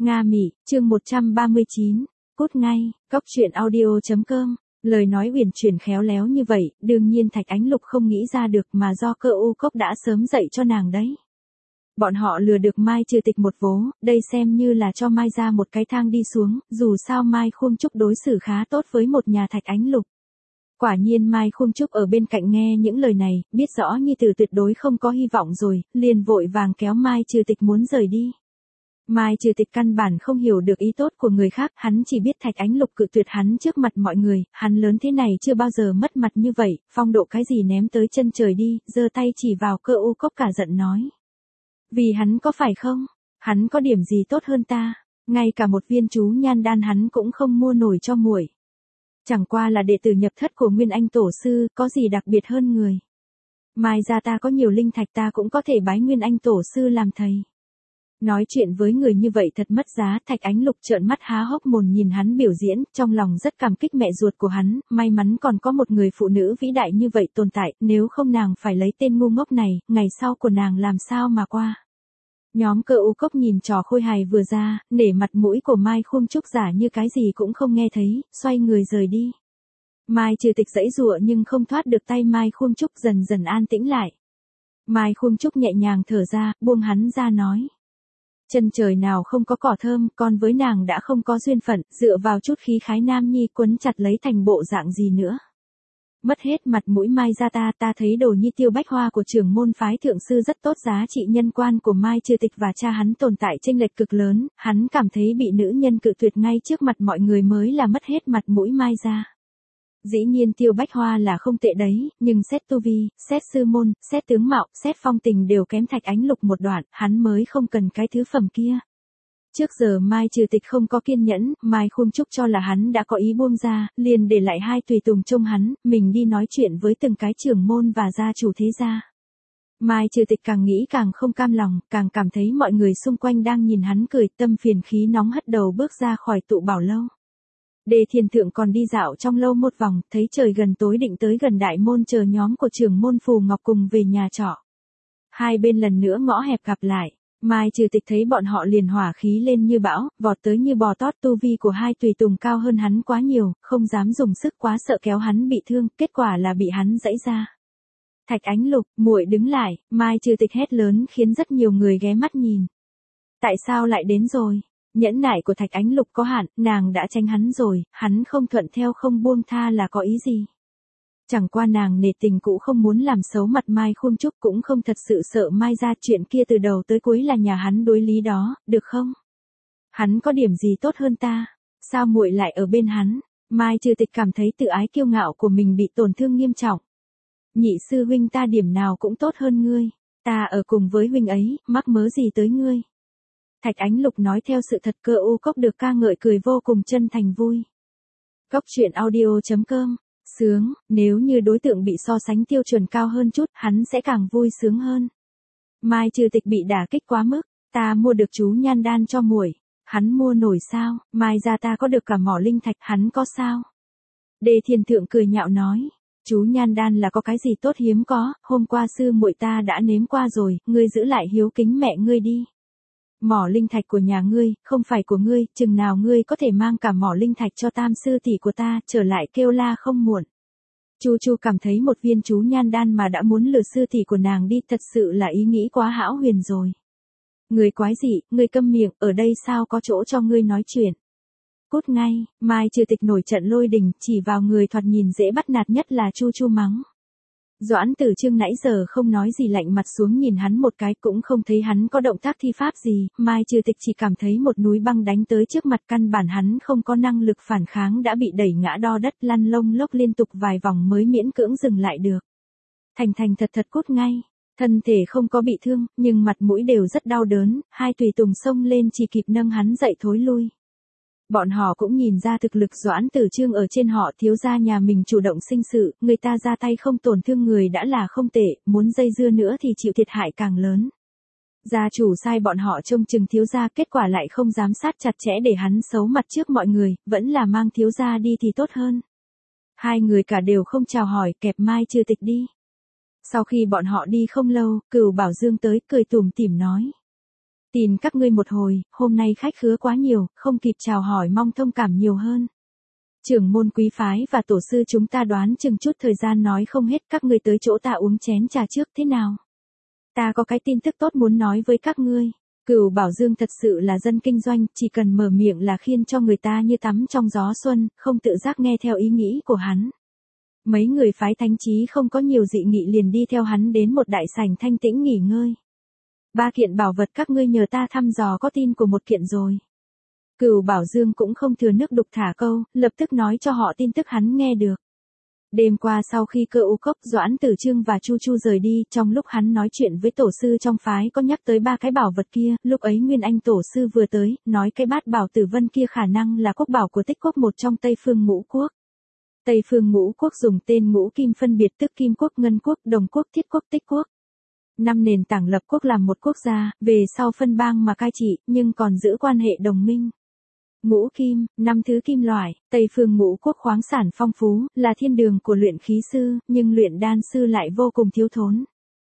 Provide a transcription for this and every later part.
Nga Mị, chương 139, cút ngay, cóc truyện audio.com. Lời nói uyển chuyển khéo léo như vậy, đương nhiên Thạch Ánh Lục không nghĩ ra được mà do Cơ U Cốc đã sớm dạy cho nàng đấy. Bọn họ lừa được Mai Trừ Tịch một vố, đây xem như là cho Mai ra một cái thang đi xuống, dù sao Mai Khung Trúc đối xử khá tốt với một nhà Thạch Ánh Lục. Quả nhiên Mai Khung Trúc ở bên cạnh nghe những lời này, biết rõ Nhi Tử tuyệt đối không có hy vọng rồi, liền vội vàng kéo Mai Trừ Tịch muốn rời đi. Mai Trừ Tịch căn bản không hiểu được ý tốt của người khác, hắn chỉ biết Thạch Ánh Lục cự tuyệt hắn trước mặt mọi người, hắn lớn thế này chưa bao giờ mất mặt như vậy, phong độ cái gì ném tới chân trời đi, giơ tay chỉ vào Cơ U Cốc cả giận nói. Vì hắn có phải không? Hắn có điểm gì tốt hơn ta? Ngay cả một viên chú nhan đan hắn cũng không mua nổi cho muội. Chẳng qua là đệ tử nhập thất của Nguyên Anh Tổ Sư, có gì đặc biệt hơn người. Mai ra ta có nhiều linh thạch ta cũng có thể bái Nguyên Anh Tổ Sư làm thầy. Nói chuyện với người như vậy thật mất giá, Thạch Ánh Lục trợn mắt há hốc mồm nhìn hắn biểu diễn, trong lòng rất cảm kích mẹ ruột của hắn, may mắn còn có một người phụ nữ vĩ đại như vậy tồn tại, nếu không nàng phải lấy tên ngu ngốc này, ngày sau của nàng làm sao mà qua. Nhóm Cơ U Cốc nhìn trò khôi hài vừa ra, nể mặt mũi của Mai Khung Trúc giả như cái gì cũng không nghe thấy, xoay người rời đi. Mai Trừ Tịch giãy giụa nhưng không thoát được tay Mai Khung Trúc, dần dần an tĩnh lại. Mai Khung Trúc nhẹ nhàng thở ra, buông hắn ra nói. Chân trời nào không có cỏ thơm, con với nàng đã không có duyên phận, dựa vào chút khí khái nam nhi quấn chặt lấy thành bộ dạng gì nữa. Mất hết mặt mũi Mai ra ta thấy đồ nhi Tiêu Bách Hoa của trưởng môn phái thượng sư rất tốt, giá trị nhân quan của Mai Trừ Tịch và cha hắn tồn tại chênh lệch cực lớn, hắn cảm thấy bị nữ nhân cự tuyệt ngay trước mặt mọi người mới là mất hết mặt mũi Mai ra. Dĩ nhiên Tiêu Bách Hoa là không tệ đấy, nhưng xét tu vi, xét sư môn, xét tướng mạo, xét phong tình đều kém Thạch Ánh Lục một đoạn, hắn mới không cần cái thứ phẩm kia. Trước giờ Mai Trừ Tịch không có kiên nhẫn, Mai Khung Trúc cho là hắn đã có ý buông ra, liền để lại hai tùy tùng trông hắn, mình đi nói chuyện với từng cái trưởng môn và gia chủ thế gia. Mai Trừ Tịch càng nghĩ càng không cam lòng, càng cảm thấy mọi người xung quanh đang nhìn hắn cười, tâm phiền khí nóng hất đầu bước ra khỏi tụ bảo lâu. Đề Thiền Thượng còn đi dạo trong lâu một vòng, thấy trời gần tối định tới gần đại môn chờ nhóm của trưởng môn Phù Ngọc cùng về nhà trọ. Hai bên lần nữa ngõ hẹp gặp lại, Mai Trừ Tịch thấy bọn họ liền hỏa khí lên như bão, vọt tới như bò tót, tu vi của hai tùy tùng cao hơn hắn quá nhiều, không dám dùng sức quá sợ kéo hắn bị thương, kết quả là bị hắn giãy ra. Thạch Ánh Lục, muội đứng lại, Mai Trừ Tịch hét lớn khiến rất nhiều người ghé mắt nhìn. Tại sao lại đến rồi? Nhẫn nại của Thạch Ánh Lục có hạn, nàng đã tranh hắn rồi, hắn không thuận theo không buông tha là có ý gì? Chẳng qua nàng nể tình cũ không muốn làm xấu mặt Mai Khung Trúc, cũng không thật sự sợ Mai ra, chuyện kia từ đầu tới cuối là nhà hắn đối lý đó, được không? Hắn có điểm gì tốt hơn ta? Sao muội lại ở bên hắn? Mai Trừ Tịch cảm thấy tự ái kiêu ngạo của mình bị tổn thương nghiêm trọng. Nhị sư huynh ta điểm nào cũng tốt hơn ngươi, ta ở cùng với huynh ấy, mắc mớ gì tới ngươi? Thạch Ánh Lục nói theo sự thật. Cơ U Cốc được ca ngợi cười vô cùng chân thành vui. Cóc truyện audio.com. Sướng, nếu như đối tượng bị so sánh tiêu chuẩn cao hơn chút, hắn sẽ càng vui sướng hơn. Mai Trừ Tịch bị đả kích quá mức, ta mua được chú nhan đan cho muội, hắn mua nổi sao? Mai ra ta có được cả mỏ linh thạch, hắn có sao? Đề Thiền Thượng cười nhạo nói, chú nhan đan là có cái gì tốt hiếm có, hôm qua sư muội ta đã nếm qua rồi, ngươi giữ lại hiếu kính mẹ ngươi đi. Mỏ linh thạch của nhà ngươi, không phải của ngươi, chừng nào ngươi có thể mang cả mỏ linh thạch cho tam sư tỷ của ta, trở lại kêu la không muộn. Chu Chu cảm thấy một viên chú nhan đan mà đã muốn lừa sư tỷ của nàng đi, thật sự là ý nghĩ quá hão huyền rồi. Người quái dị, ngươi câm miệng, ở đây sao có chỗ cho ngươi nói chuyện. Cút ngay, Mai Trừ Tịch nổi trận lôi đình, chỉ vào người thoạt nhìn dễ bắt nạt nhất là Chu Chu mắng. Doãn Tử Trương nãy giờ không nói gì, lạnh mặt xuống nhìn hắn một cái, cũng không thấy hắn có động tác thi pháp gì, Mai Trừ Tịch chỉ cảm thấy một núi băng đánh tới trước mặt, căn bản hắn không có năng lực phản kháng đã bị đẩy ngã đo đất, lăn lông lốc liên tục vài vòng mới miễn cưỡng dừng lại được. Thành thành thật thật cút ngay, thân thể không có bị thương, nhưng mặt mũi đều rất đau đớn, hai tùy tùng xông lên chỉ kịp nâng hắn dậy thối lui. Bọn họ cũng nhìn ra thực lực Doãn Tử Trương ở trên họ, thiếu gia nhà mình chủ động sinh sự, người ta ra tay không tổn thương người đã là không tệ, muốn dây dưa nữa thì chịu thiệt hại càng lớn. Gia chủ sai bọn họ trông chừng thiếu gia, kết quả lại không giám sát chặt chẽ để hắn xấu mặt trước mọi người, vẫn là mang thiếu gia đi thì tốt hơn. Hai người cả đều không chào hỏi, kẹp Mai Trừ Tịch đi. Sau khi bọn họ đi không lâu, Cửu Bảo Dương tới, cười tủm tỉm nói. Tìm các ngươi một hồi, hôm nay khách khứa quá nhiều, không kịp chào hỏi mong thông cảm nhiều hơn. Trưởng môn quý phái và tổ sư chúng ta đoán chừng chút thời gian nói không hết, các ngươi tới chỗ ta uống chén trà trước thế nào? Ta có cái tin tức tốt muốn nói với các ngươi. Cửu Bảo Dương thật sự là dân kinh doanh, chỉ cần mở miệng là khiến cho người ta như tắm trong gió xuân, không tự giác nghe theo ý nghĩ của hắn. Mấy người phái thánh trí không có nhiều dị nghị liền đi theo hắn đến một đại sảnh thanh tĩnh nghỉ ngơi. 3 kiện bảo vật các ngươi nhờ ta thăm dò có tin của một kiện rồi. Cửu Bảo Dương cũng không thừa nước đục thả câu, lập tức nói cho họ tin tức hắn nghe được. Đêm qua sau khi Cơ U Cốc, Doãn Tử Trương và Chu Chu rời đi, trong lúc hắn nói chuyện với tổ sư trong phái có nhắc tới 3 cái bảo vật kia, lúc ấy Nguyên Anh tổ sư vừa tới, nói cái bát bảo tử vân kia khả năng là quốc bảo của Tích Quốc, một trong Tây Phương Ngũ Quốc. Tây Phương Ngũ Quốc dùng tên ngũ kim phân biệt, tức Kim Quốc, Ngân Quốc, Đồng Quốc, Thiết Quốc, Tích Quốc. 5 nền tảng lập quốc làm một quốc gia, về sau phân bang mà cai trị, nhưng còn giữ quan hệ đồng minh. Ngũ kim, 5 thứ kim loại, Tây Phương Ngũ Quốc khoáng sản phong phú, là thiên đường của luyện khí sư, nhưng luyện đan sư lại vô cùng thiếu thốn.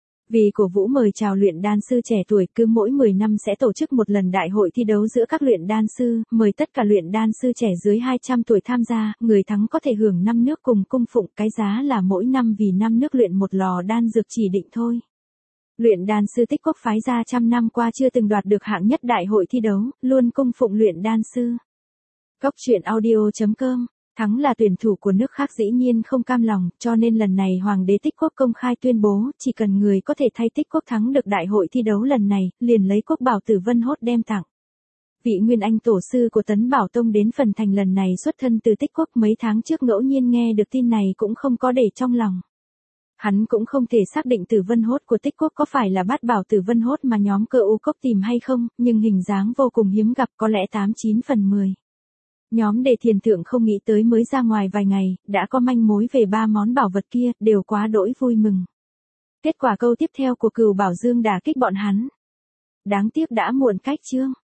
Vì cổ vũ mời chào luyện đan sư trẻ tuổi, cứ mỗi 10 năm sẽ tổ chức một lần đại hội thi đấu giữa các luyện đan sư, mời tất cả luyện đan sư trẻ dưới 200 tuổi tham gia, người thắng có thể hưởng 5 nước cùng cung phụng, cái giá là mỗi năm vì 5 nước luyện một lò đan dược chỉ định thôi. Luyện đan sư Tích Quốc phái ra trăm năm qua chưa từng đoạt được hạng nhất đại hội thi đấu, luôn cung phụng luyện đan sư. Cốc truyện audio.com, thắng là tuyển thủ của nước khác dĩ nhiên không cam lòng, cho nên lần này Hoàng đế Tích Quốc công khai tuyên bố, chỉ cần người có thể thay Tích Quốc thắng được đại hội thi đấu lần này, liền lấy quốc bảo Tử Vân Hốt đem tặng. Vị Nguyên Anh tổ sư của Tấn Bảo Tông đến phần thành lần này xuất thân từ Tích Quốc, mấy tháng trước ngẫu nhiên nghe được tin này cũng không có để trong lòng. Hắn cũng không thể xác định Tử Vân Hốt của Tích Quốc có phải là bát bảo Tử Vân Hốt mà nhóm Cơ U Cốc tìm hay không, nhưng hình dáng vô cùng hiếm gặp, có lẽ 89 phần 10. Nhóm Đề Thiền Thượng không nghĩ tới mới ra ngoài vài ngày, đã có manh mối về 3 món bảo vật kia, đều quá đỗi vui mừng. Kết quả câu tiếp theo của Cửu Bảo Dương đả kích bọn hắn. Đáng tiếc đã muộn cách chương.